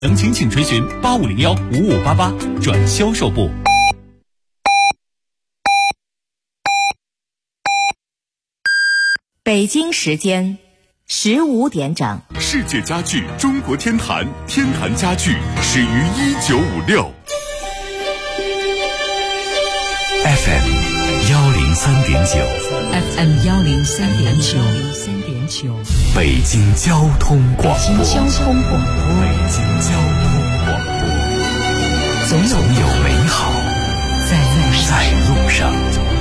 详情请垂询85015588转销售部。 北京时间15点整。 世界家具中国天坛，天坛家具始于1956。 FM 103.9 FM 103.9 北京交通广播。 北京交通广播。 总有美好在路上。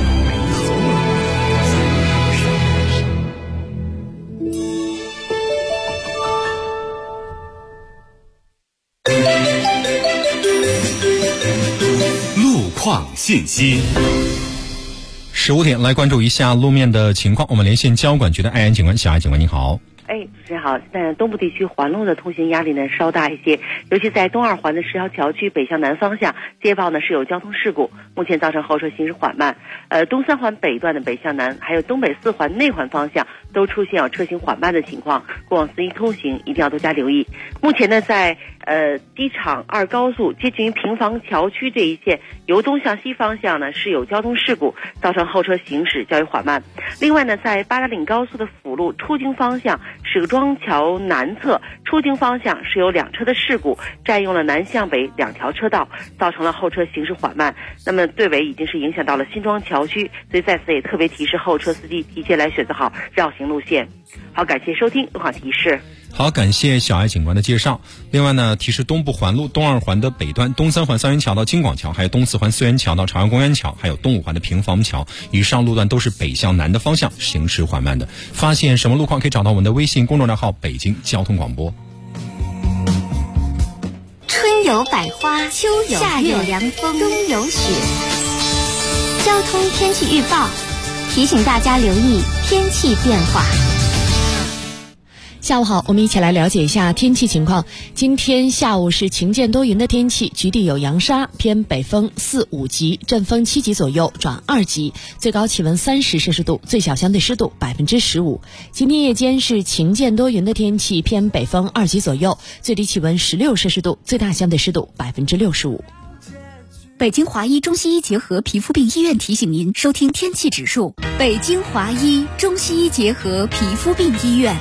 路况信息。 15点来关注一下路面的情况，我们连线交管局的艾安警官。小艾警官你好。 主持人好。现在东部地区环路的通行压力呢稍大一些，尤其在东二环的石桥桥区北向南方向，接报呢是有交通事故，目前造成后车行驶缓慢。东三环北段的北向南，还有东北四环内环方向都出现车行缓慢的情况，过往司机通行一定要多加留意。目前呢，在机场2高速接近于平房桥区这一线，由东向西方向呢是有交通事故，造成后车行驶较为缓慢。另外呢，在八达岭高速的辅路出京方向石庄桥南侧出京方向是有2车的事故，占用了南向北2条车道，造成了后车行驶缓慢。那么队尾已经是影响到了新庄桥区，所以在此也特别提示后车司机提前来选择好绕行路线。好，感谢收听路况提示。 好，感谢小艾警官的介绍。另外呢，提示东部环路东二环的北端，东三环三元桥到京广桥，还有东四环四元桥到朝阳公园桥，还有东五环的平房桥，以上路段都是北向南的方向行驶缓慢的。发现什么路况可以找到我们的微信公众账号北京交通广播。 春有百花，秋有夏有凉风，冬有雪。交通天气预报提醒大家留意天气变化。 下午好，我们一起来了解一下天气情况。今天下午是晴间多云的天气，局地有扬沙，偏北风4、5级，阵风7级左右转2级，最高气温30摄氏度，最小相对湿度15%。今天夜间是晴间多云的天气，偏北风2级左右，最低气温16摄氏度，最大相对湿度65%。 北京华医中西医结合皮肤病医院提醒您收听天气指数。北京华医中西医结合皮肤病医院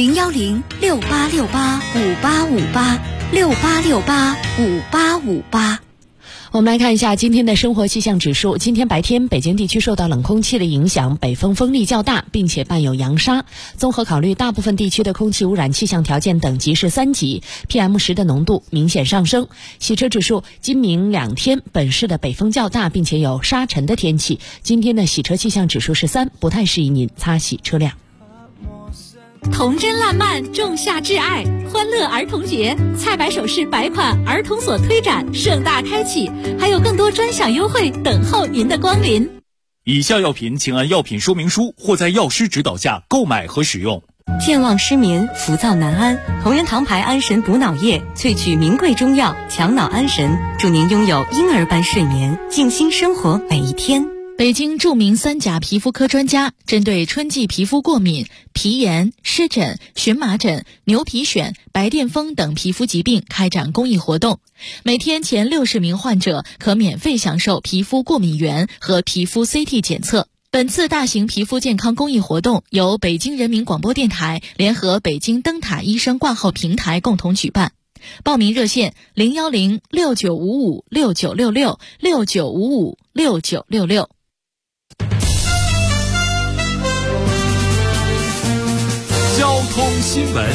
010-6868-5858，6868-5858。 我们来看一下今天的生活气象指数。今天白天，北京地区受到冷空气的影响，北风风力较大，并且伴有扬沙。综合考虑，大部分地区的空气污染气象条件等级是3级 ，PM10 的浓度明显上升。洗车指数，今明2天，本市的北风较大，并且有沙尘的天气。今天的洗车气象指数是3，不太适宜您擦洗车辆。 童真烂漫，仲夏挚爱，欢乐儿童节，菜百首饰百款儿童所推展盛大开启，还有更多专享优惠等候您的光临。 以下药品请按药品说明书或在药师指导下购买和使用。 健忘失眠、浮躁难安，同仁堂牌安神补脑液萃取名贵中药，强脑安神，祝您拥有婴儿般睡眠，静心生活每一天。 北京著名3甲皮肤科专家针对春季皮肤过敏、皮炎、湿疹、荨麻疹、牛皮癣、白癜风等皮肤疾病开展公益活动，每天前60名患者可免费享受皮肤过敏原和皮肤 CT 检测。本次大型皮肤健康公益活动由北京人民广播电台联合北京灯塔医生挂号平台共同举办。报名热线010-6955-6966，6955-6966。 交通新闻。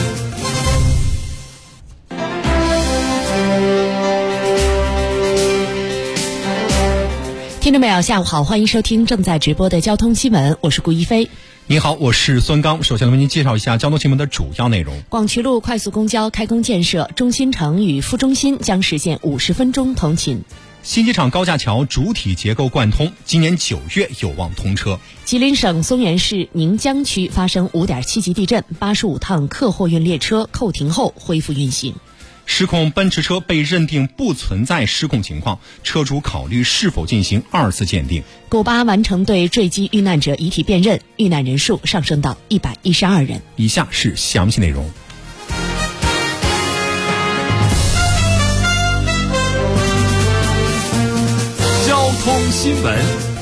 听众朋友下午好，欢迎收听正在直播的交通新闻，我是顾一飞。 你好，我是孙刚。首先为您介绍一下交通新闻的主要内容。 广渠路快速公交开工建设，中心城与副中心将实现50分钟通勤。 新机场高架桥主体结构贯通，今年9月有望通车。 吉林省松原市宁江区发生5.7级地震，85趟客货运列车扣停后恢复运行。 失控奔驰车被认定不存在失控情况，车主考虑是否进行2次鉴定。 古巴完成对坠机遇难者遗体辨认，遇难人数上升到112人。 以下是详细内容。 新闻。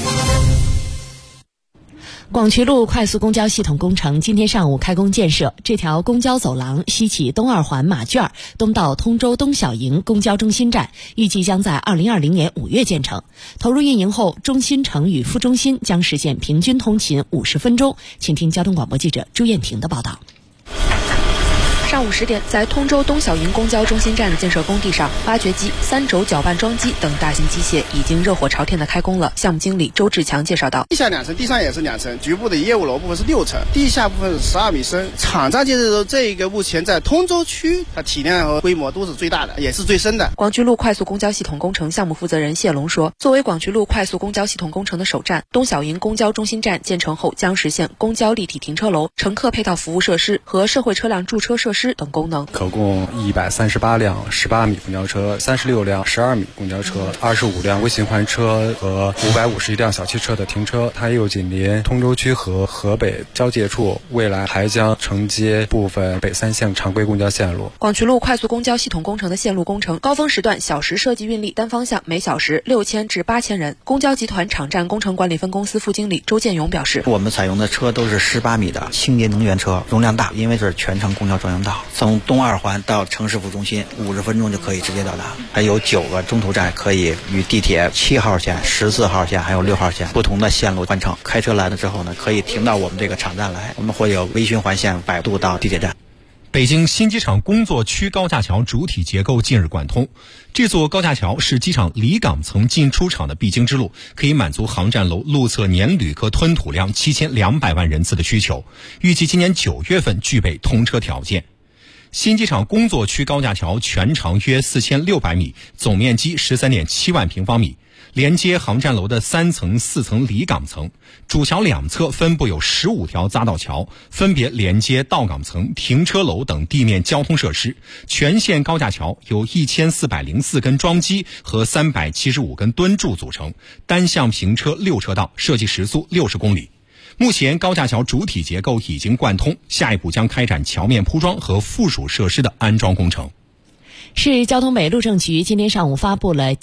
广渠路快速公交系统工程今天上午开工建设，这条公交走廊西起东二环马圈东到通州东小营公交中心站，预计将在2020年5月建成。投入运营后，中心城与副中心将实现平均通勤50分钟。请听交通广播记者朱艳婷的报道。 上午10点，在通州东小营公交中心站的建设工地上，挖掘机、3轴搅拌桩机等大型机械已经热火朝天的开工了。项目经理周志强介绍道： 地下2层，地上也是2层，局部的业务楼部分是6层，地下部分是12米深。厂站建设的时候，这个目前在通州区，它体量和规模都是最大的，也是最深的。 广渠路快速公交系统工程项目负责人谢龙说，作为广渠路快速公交系统工程的首站，东小营公交中心站建成后将实现公交立体停车楼、乘客配套服务设施和社会车辆驻车设施等功能。 可供138辆18米公交车、36辆12米公交车、25辆微循环车和551辆小汽车的停车。它又紧邻通州区和河北交界处，未来还将承接部分北3线常规公交线路。 广渠路快速公交系统工程的线路工程，高峰时段小时设计运力单方向每小时6000至8000人。公交集团场站工程管理分公司副经理周建勇表示， 我们采用的车都是18米的清洁能源车，容量大，因为是全程公交专用道，从东二环到城市副中心50分钟就可以直接到达，还有9个中途站可以与地铁7号线、14号线还有6号线不同的线路换乘。开车来了之后呢，可以停到我们这个场站来，我们会有微循环线摆渡到地铁站。 北京新机场工作区高架桥主体结构近日贯通。这座高架桥是机场离港层进出场的必经之路，可以满足航站楼路侧年旅客吞吐量7200万人次的需求，预计今年9月份具备通车条件。新机场工作区高架桥全长约4600米，总面积13.7万平方米，连接航站楼的3层、4层离港层。主桥两侧分布有15条匝道桥，分别连接到港层、停车楼等地面交通设施。全线高架桥由1404根桩基和375根墩柱组成，单向行车6车道，设计时速60公里。目前高架桥主体结构已经贯通，下一步将开展桥面铺装和附属设施的安装工程。 市交通北路政局今天上午发布了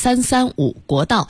G335 国道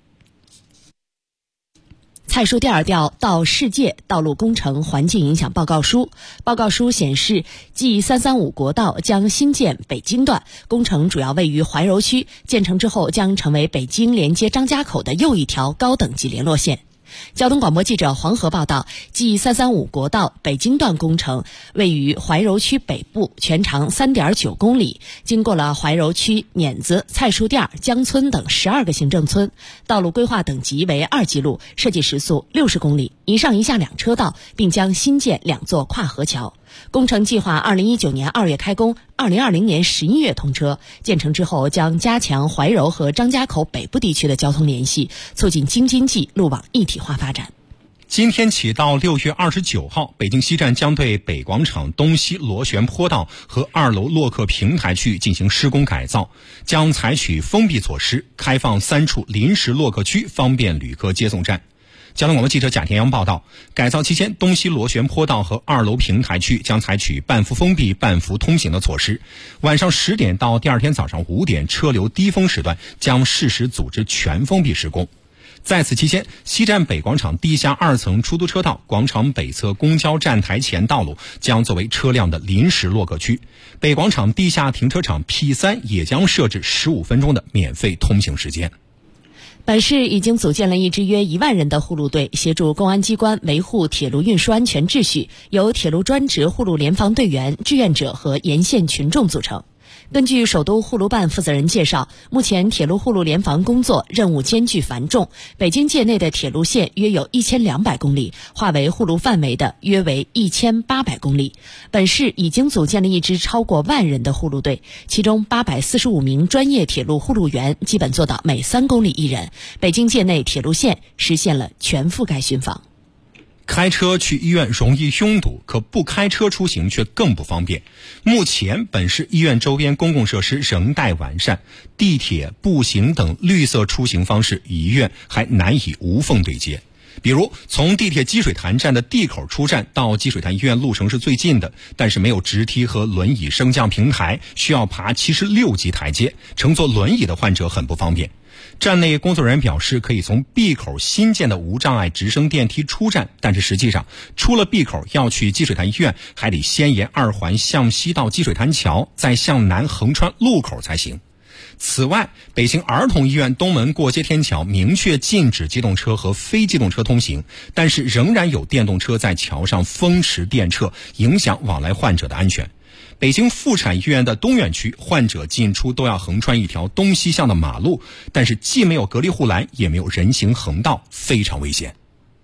蔡树店调到世界道路工程环境影响报告书。报告书显示， G335 国道将新建北京段，工程主要位于怀柔区，建成之后将成为北京连接张家口的又一条高等级联络线。交通广播记者黄河报道， G335 国道北京段工程位于怀柔区北部，全长3.9公里，经过了怀柔区、碾子、蔡树店、江村等12个行政村，道路规划等级为2级路，设计时速60公里，一上一下2车道，并将新建2座跨河桥。工程计划2019年2月开工，2020年11月通车。建成之后将加强怀柔和张家口北部地区的交通联系，促进京津冀路网一体化发展。 今天起到6月29号，北京西站将对北广场东西螺旋坡道和2楼洛克平台区进行施工改造，将采取封闭措施，开放3处临时洛克区，方便旅客接送站。交通广播记者贾田阳报道，改造期间，东西螺旋坡道和2楼平台区将采取半幅封闭、半幅通行的措施。晚上10点到第二天早上5点车流低峰时段将适时组织全封闭施工。在此期间，西站北广场地下2层出租车道、广场北侧公交站台前道路将作为车辆的临时洛克区。北广场地下停车场 P3 也将设置15分钟的免费通行时间。 本市已经组建了一支约1万人的护路队，协助公安机关维护铁路运输安全秩序，由铁路专职护路联防队员、志愿者和沿线群众组成。根据首都护路办负责人介绍，目前铁路护路联防工作任务艰巨繁重，北京界内的铁路线约有1200公里，划为护路范围的约为1800公里。本市已经组建了一支超过1万人的护路队，其中845名专业铁路护路员基本做到每3公里1人，北京界内铁路线实现了全覆盖巡访。 开车去医院容易拥堵，可不开车出行却更不方便。目前本市医院周边公共设施仍待完善，地铁、步行等绿色出行方式与医院还难以无缝对接。 比如从地铁积水潭站的地口出站到积水潭医院路程是最近的，但是没有直梯和轮椅升降平台，需要爬76级台阶，乘坐轮椅的患者很不方便。站内工作人员表示，可以从 B 口新建的无障碍直升电梯出站，但是实际上出了 B 口要去积水潭医院，还得先沿2环向西到积水潭桥，再向南横穿路口才行。此外，北京儿童医院东门过街天桥明确禁止机动车和非机动车通行，但是仍然有电动车在桥上风驰电掣，影响往来患者的安全。北京妇产医院的东院区，患者进出都要横穿一条东西向的马路，但是既没有隔离护栏，也没有人行横道，非常危险。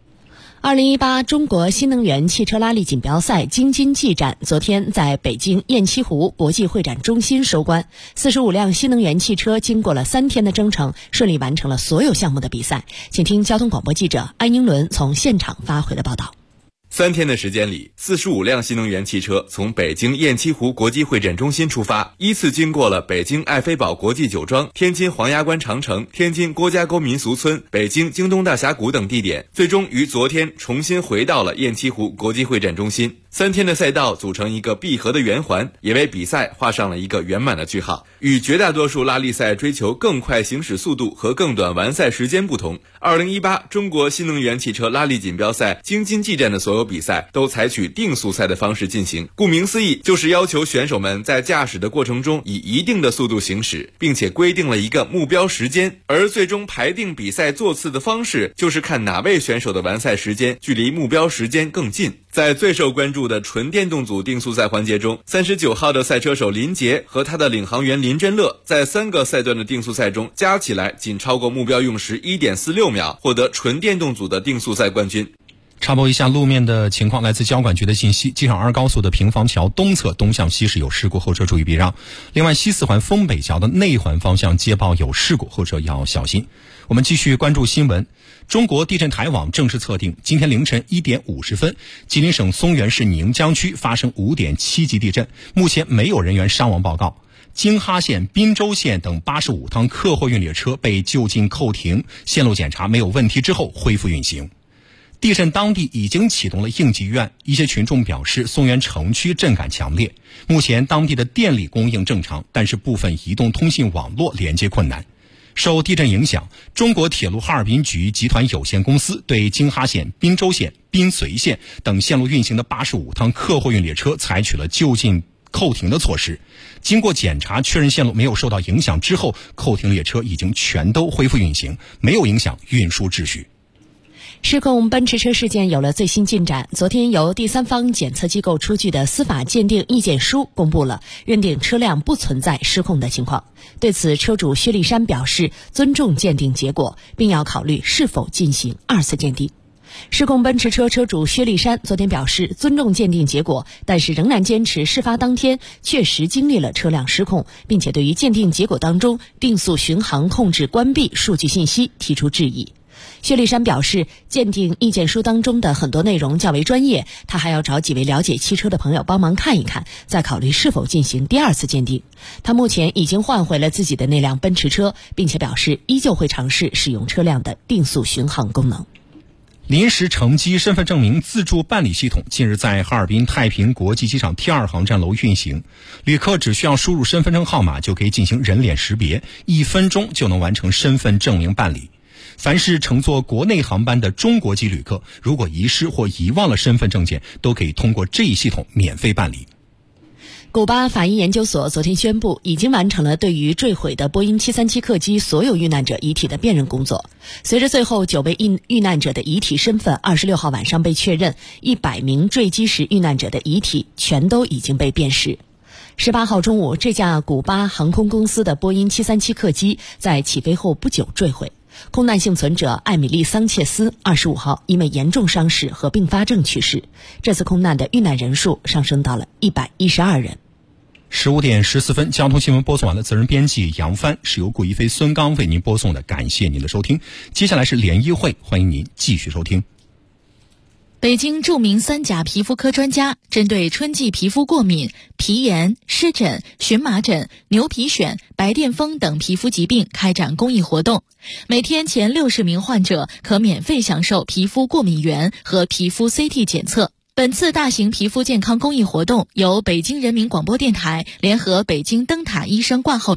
2018中国新能源汽车拉力锦标赛京津冀站昨天在北京雁栖湖国际会展中心收官，45辆新能源汽车经过了3天的征程，顺利完成了所有项目的比赛。请听交通广播记者安英伦从现场发回的报道。 3天的时间里，45辆新能源汽车从北京雁栖湖国际会展中心出发，依次经过了北京爱妃堡国际酒庄、天津黄崖关长城、天津郭家沟民俗村、北京京东大峡谷等地点，最终于昨天重新回到了雁栖湖国际会展中心。3天的赛道组成一个闭合的圆环，也为比赛画上了一个圆满的句号。与绝大多数拉力赛追求更快行驶速度和更短完赛时间不同，2018中国新能源汽车拉力锦标赛京津冀站的所有比赛都采取定速赛的方式进行。顾名思义，就是要求选手们在驾驶的过程中以一定的速度行驶，并且规定了一个目标时间，而最终排定比赛座次的方式就是看哪位选手的完赛时间距离目标时间更近。在最受关注的纯电动组定速赛环节中，39号的赛车手林杰和他的领航员林真乐在3个赛段的定速赛中加起来仅超过目标用时 1.46 秒，获得纯电动组的定速赛冠军。 插播一下路面的情况，来自交管局的信息，机场2高速的平房桥东侧东向西是有事故，后车注意避让。另外，西4环丰北桥的内环方向接报有事故，后车要小心。我们继续关注新闻。中国地震台网正式测定，今天凌晨1点50分，吉林省松原市宁江区发生5.7级地震，目前没有人员伤亡报告。京哈线、滨州线等85趟客货运列车被就近扣停，线路检查没有问题之后恢复运行。地震当地已经启动了应急预案，一些群众表示松原城区震感强烈，目前当地的电力供应正常，但是部分移动通信网络连接困难。受地震影响，中国铁路哈尔滨局集团有限公司对京哈线、滨州线、滨绥线等线路运行的85趟客货运列车采取了就近扣停的措施。经过检查确认线路没有受到影响之后，扣停列车已经全都恢复运行，没有影响运输秩序。 失控奔驰车事件有了最新进展，昨天由第三方检测机构出具的司法鉴定意见书公布了，认定车辆不存在失控的情况。对此，车主薛立山表示尊重鉴定结果，并要考虑是否进行2次鉴定。失控奔驰车车主薛立山昨天表示尊重鉴定结果，但是仍然坚持事发当天确实经历了车辆失控，并且对于鉴定结果当中定速巡航控制关闭数据信息提出质疑。薛立山表示，鉴定意见书当中的很多内容较为专业，他还要找几位了解汽车的朋友帮忙看一看，再考虑是否进行第2次鉴定。他目前已经换回了自己的那辆奔驰车，并且表示依旧会尝试使用车辆的定速巡航功能。 临时乘机身份证明自助办理系统近日在哈尔滨太平国际机场 T2 航站楼运行，旅客只需要输入身份证号码就可以进行人脸识别，1分钟就能完成身份证明办理。凡是乘坐国内航班的中国籍旅客，如果遗失或遗忘了身份证件，都可以通过这一系统免费办理。 古巴法医研究所昨天宣布，已经完成了对于坠毁的波音737客机所有遇难者遗体的辨认工作。随着最后9位遇难者的遗体身份26号晚上被确认，100名坠机时遇难者的遗体全都已经被辨识。18号中午，这架古巴航空公司的波音737客机在起飞后不久坠毁。空难幸存者艾米丽·桑切斯25号因为严重伤势和并发症去世。这次空难的遇难人数上升到了112人。 15点14分，交通新闻播送完了，责任编辑杨帆，是由顾一飞、孙刚为您播送的，感谢您的收听。接下来是联谊会，欢迎您继续收听。 北京著名3甲皮肤科专家针对春季皮肤过敏、皮炎、湿疹、荨麻疹、牛皮癣、白癜风等皮肤疾病开展公益活动，每天前60名患者可免费享受皮肤过敏原和皮肤 CT 检测。本次大型皮肤健康公益活动由北京人民广播电台联合北京灯塔医生挂号